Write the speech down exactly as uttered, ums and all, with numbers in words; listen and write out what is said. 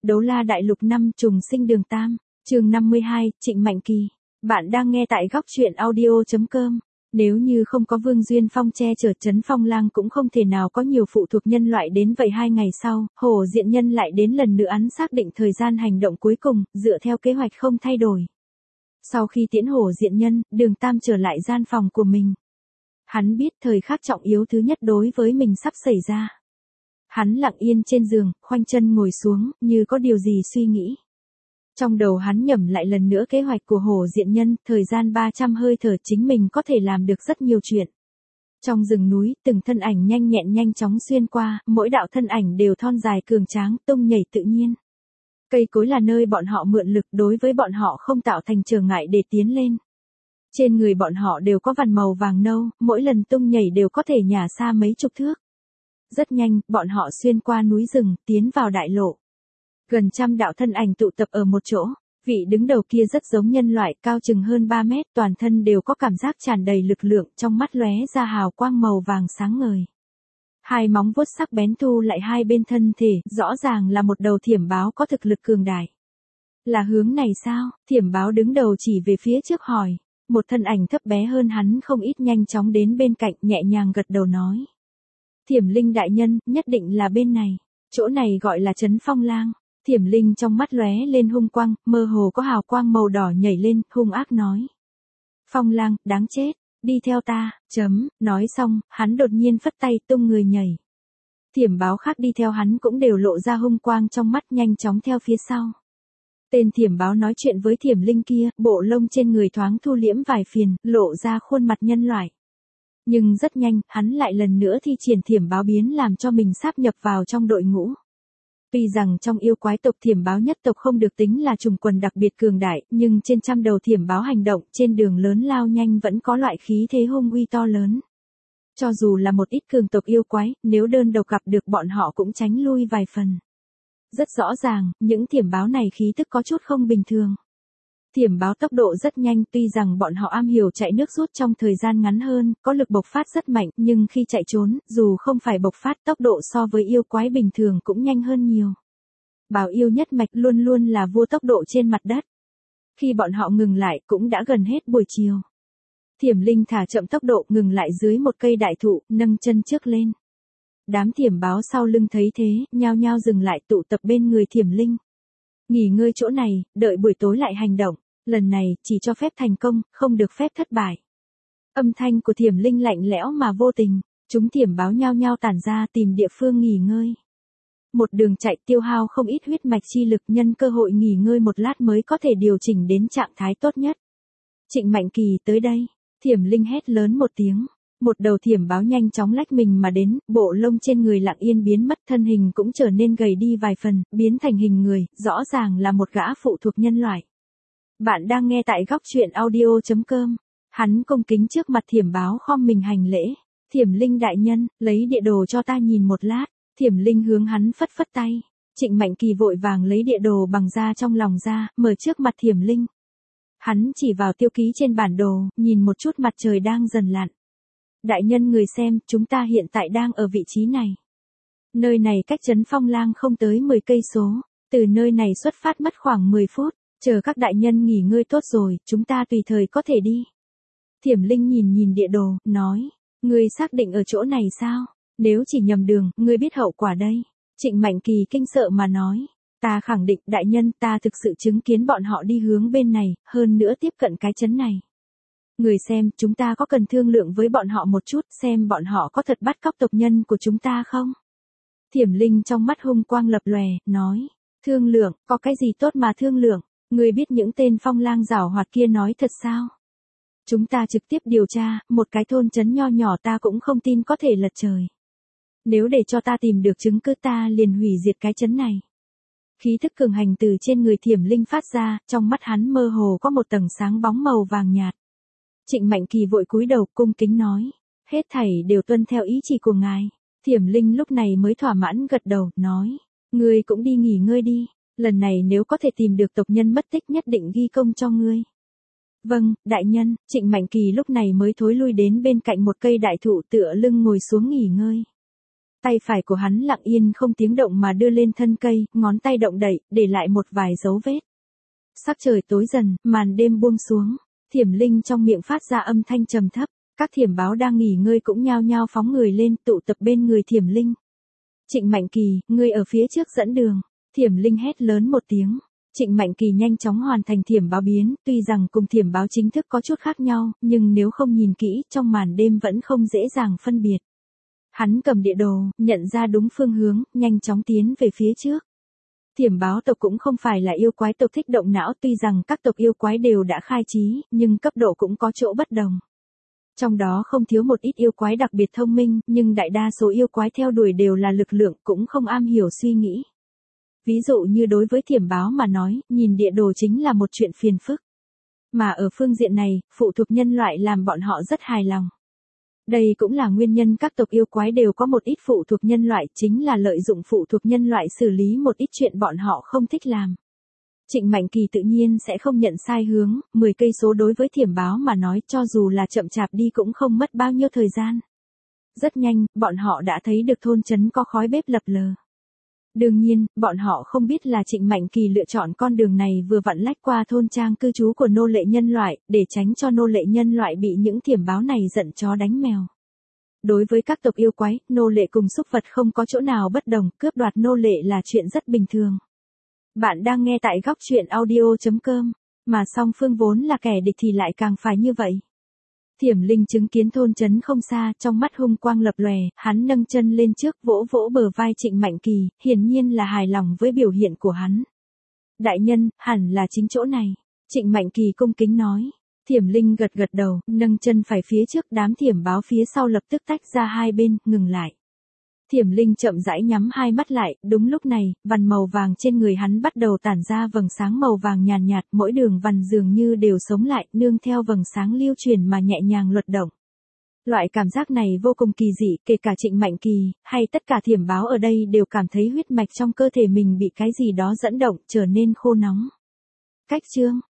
Đấu La Đại Lục năm trùng sinh đường tam, chương năm mươi hai, Trịnh Mạnh Kỳ. Bạn đang nghe tại góc truyện audio chấm com. Nếu như không có Vương Duyên Phong che chở, Trấn Phong Lang cũng không thể nào có nhiều phụ thuộc nhân loại đến vậy. Hai ngày sau, Hổ Diện Nhân lại đến lần nữa án xác định thời gian hành động cuối cùng, dựa theo kế hoạch không thay đổi. Sau khi tiễn Hổ Diện Nhân, Đường Tam trở lại gian phòng của mình. Hắn biết thời khắc trọng yếu thứ nhất đối với mình sắp xảy ra. Hắn lặng yên trên giường, khoanh chân ngồi xuống, như có điều gì suy nghĩ. Trong đầu hắn nhẩm lại lần nữa kế hoạch của Hổ Diện Nhân, thời gian ba trăm hơi thở chính mình có thể làm được rất nhiều chuyện. Trong rừng núi, từng thân ảnh nhanh nhẹn nhanh chóng xuyên qua, mỗi đạo thân ảnh đều thon dài cường tráng, tung nhảy tự nhiên. Cây cối là nơi bọn họ mượn lực, đối với bọn họ không tạo thành trở ngại để tiến lên. Trên người bọn họ đều có vằn màu vàng nâu, mỗi lần tung nhảy đều có thể nhả xa mấy chục thước. Rất nhanh, bọn họ xuyên qua núi rừng, tiến vào đại lộ. Gần trăm đạo thân ảnh tụ tập ở một chỗ, vị đứng đầu kia rất giống nhân loại, cao chừng hơn ba mét, toàn thân đều có cảm giác tràn đầy lực lượng, trong mắt lóe ra hào quang màu vàng sáng ngời. Hai móng vuốt sắc bén thu lại hai bên thân thể, rõ ràng là một đầu thiểm báo có thực lực cường đại. Là hướng này sao? Thiểm báo đứng đầu chỉ về phía trước hỏi. Một thân ảnh thấp bé hơn hắn không ít nhanh chóng đến bên cạnh, nhẹ nhàng gật đầu nói. Thiểm Linh đại nhân, nhất định là bên này. Chỗ này gọi là Trấn Phong Lang. Thiểm Linh trong mắt lóe lên hung quang, mơ hồ có hào quang màu đỏ nhảy lên, hung ác nói. Phong Lang, đáng chết, đi theo ta, chấm, nói xong, hắn đột nhiên phất tay tung người nhảy. Thiểm báo khác đi theo hắn cũng đều lộ ra hung quang trong mắt, nhanh chóng theo phía sau. Tên thiểm báo nói chuyện với Thiểm Linh kia, bộ lông trên người thoáng thu liễm vài phiền, lộ ra khuôn mặt nhân loại. Nhưng rất nhanh, hắn lại lần nữa thi triển thiểm báo biến làm cho mình sáp nhập vào trong đội ngũ. Tuy rằng trong yêu quái tộc thiểm báo nhất tộc không được tính là trùng quần đặc biệt cường đại, nhưng trên trăm đầu thiểm báo hành động trên đường lớn lao nhanh vẫn có loại khí thế hung uy to lớn. Cho dù là một ít cường tộc yêu quái, nếu đơn độc gặp được bọn họ cũng tránh lui vài phần. Rất rõ ràng, những thiểm báo này khí tức có chút không bình thường. Thiểm báo tốc độ rất nhanh, tuy rằng bọn họ am hiểu chạy nước rút trong thời gian ngắn hơn, có lực bộc phát rất mạnh, nhưng khi chạy trốn, dù không phải bộc phát, tốc độ so với yêu quái bình thường cũng nhanh hơn nhiều. Bảo yêu nhất mạch luôn luôn là vua tốc độ trên mặt đất. Khi bọn họ ngừng lại cũng đã gần hết buổi chiều. Thiểm Linh thả chậm tốc độ, ngừng lại dưới một cây đại thụ, nâng chân trước lên. Đám thiểm báo sau lưng thấy thế, nhao nhao dừng lại tụ tập bên người Thiểm Linh. Nghỉ ngơi chỗ này, đợi buổi tối lại hành động. Lần này, chỉ cho phép thành công, không được phép thất bại. Âm thanh của Thiểm Linh lạnh lẽo mà vô tình, chúng thiểm báo nhao nhao tản ra tìm địa phương nghỉ ngơi. Một đường chạy tiêu hao không ít huyết mạch chi lực, nhân cơ hội nghỉ ngơi một lát mới có thể điều chỉnh đến trạng thái tốt nhất. Trịnh Mạnh Kỳ tới đây, Thiểm Linh hét lớn một tiếng. Một đầu thiểm báo nhanh chóng lách mình mà đến, bộ lông trên người lặng yên biến mất, thân hình cũng trở nên gầy đi vài phần, biến thành hình người, rõ ràng là một gã phụ thuộc nhân loại. Bạn đang nghe tại góc truyện audio chấm com. Hắn cung kính trước mặt thiểm báo khom mình hành lễ. Thiểm Linh đại nhân, lấy địa đồ cho ta nhìn một lát. Thiểm Linh hướng hắn phất phất tay. Trịnh Mạnh Kỳ vội vàng lấy địa đồ bằng da trong lòng ra, mở trước mặt Thiểm Linh. Hắn chỉ vào tiêu ký trên bản đồ, nhìn một chút mặt trời đang dần lặn. Đại nhân người xem, chúng ta hiện tại đang ở vị trí này. Nơi này cách Trấn Phong Lang không tới mười cây số, từ nơi này xuất phát mất khoảng mười phút. Chờ các đại nhân nghỉ ngơi tốt rồi, chúng ta tùy thời có thể đi. Thiểm Linh nhìn nhìn địa đồ, nói, ngươi xác định ở chỗ này sao? Nếu chỉ nhầm đường, ngươi biết hậu quả đây. Trịnh Mạnh Kỳ kinh sợ mà nói, ta khẳng định đại nhân, ta thực sự chứng kiến bọn họ đi hướng bên này, hơn nữa tiếp cận cái trấn này. Người xem, chúng ta có cần thương lượng với bọn họ một chút, xem bọn họ có thật bắt cóc tộc nhân của chúng ta không? Thiểm Linh trong mắt hung quang lập lòe, nói, thương lượng, có cái gì tốt mà thương lượng? Ngươi biết những tên Phong Lang giảo hoạt kia nói thật sao? Chúng ta trực tiếp điều tra, một cái thôn trấn nho nhỏ ta cũng không tin có thể lật trời. Nếu để cho ta tìm được chứng cứ ta liền hủy diệt cái trấn này. Khí thức cường hành từ trên người Thiểm Linh phát ra, trong mắt hắn mơ hồ có một tầng sáng bóng màu vàng nhạt. Trịnh Mạnh Kỳ vội cúi đầu cung kính nói, hết thảy đều tuân theo ý chỉ của ngài. Thiểm Linh lúc này mới thỏa mãn gật đầu, nói, ngươi cũng đi nghỉ ngơi đi. Lần này nếu có thể tìm được tộc nhân mất tích nhất định ghi công cho ngươi. Vâng, đại nhân, Trịnh Mạnh Kỳ lúc này mới thối lui đến bên cạnh một cây đại thụ tựa lưng ngồi xuống nghỉ ngơi. Tay phải của hắn lặng yên không tiếng động mà đưa lên thân cây, ngón tay động đậy, để lại một vài dấu vết. Sắc trời tối dần, màn đêm buông xuống, Thiểm Linh trong miệng phát ra âm thanh trầm thấp, các thiểm báo đang nghỉ ngơi cũng nhao nhao phóng người lên, tụ tập bên người Thiểm Linh. Trịnh Mạnh Kỳ, ngươi ở phía trước dẫn đường. Thiểm Linh hét lớn một tiếng. Trịnh Mạnh Kỳ nhanh chóng hoàn thành thiểm báo biến, tuy rằng cùng thiểm báo chính thức có chút khác nhau, nhưng nếu không nhìn kỹ, trong màn đêm vẫn không dễ dàng phân biệt. Hắn cầm địa đồ, nhận ra đúng phương hướng, nhanh chóng tiến về phía trước. Thiểm báo tộc cũng không phải là yêu quái tộc thích động não, tuy rằng các tộc yêu quái đều đã khai trí, nhưng cấp độ cũng có chỗ bất đồng. Trong đó không thiếu một ít yêu quái đặc biệt thông minh, nhưng đại đa số yêu quái theo đuổi đều là lực lượng, cũng không am hiểu suy nghĩ. Ví dụ như đối với thiểm báo mà nói, nhìn địa đồ chính là một chuyện phiền phức. Mà ở phương diện này, phụ thuộc nhân loại làm bọn họ rất hài lòng. Đây cũng là nguyên nhân các tộc yêu quái đều có một ít phụ thuộc nhân loại, chính là lợi dụng phụ thuộc nhân loại xử lý một ít chuyện bọn họ không thích làm. Trịnh Mạnh Kỳ tự nhiên sẽ không nhận sai hướng, mười cây số đối với thiểm báo mà nói cho dù là chậm chạp đi cũng không mất bao nhiêu thời gian. Rất nhanh, bọn họ đã thấy được thôn trấn có khói bếp lập lờ. Đương nhiên, bọn họ không biết là Trịnh Mạnh Kỳ lựa chọn con đường này vừa vặn lách qua thôn trang cư trú của nô lệ nhân loại, để tránh cho nô lệ nhân loại bị những thiểm báo này giận chó đánh mèo. Đối với các tộc yêu quái, nô lệ cùng súc vật không có chỗ nào bất đồng, cướp đoạt nô lệ là chuyện rất bình thường. Bạn đang nghe tại góc truyện audio chấm com, mà song phương vốn là kẻ địch thì lại càng phải như vậy. Thiểm Linh chứng kiến thôn trấn không xa, trong mắt hung quang lập lòe, hắn nâng chân lên trước, vỗ vỗ bờ vai Trịnh Mạnh Kỳ, hiển nhiên là hài lòng với biểu hiện của hắn. Đại nhân, hẳn là chính chỗ này. Trịnh Mạnh Kỳ cung kính nói. Thiểm Linh gật gật đầu, nâng chân phải phía trước, đám thiểm báo phía sau lập tức tách ra hai bên, ngừng lại. Thiểm Linh chậm rãi nhắm hai mắt lại, đúng lúc này, vằn màu vàng trên người hắn bắt đầu tản ra vầng sáng màu vàng nhàn nhạt, nhạt, mỗi đường vằn dường như đều sống lại, nương theo vầng sáng lưu truyền mà nhẹ nhàng luật động. Loại cảm giác này vô cùng kỳ dị, kể cả Trịnh Mạnh Kỳ, hay tất cả thiểm báo ở đây đều cảm thấy huyết mạch trong cơ thể mình bị cái gì đó dẫn động, trở nên khô nóng. Cách chương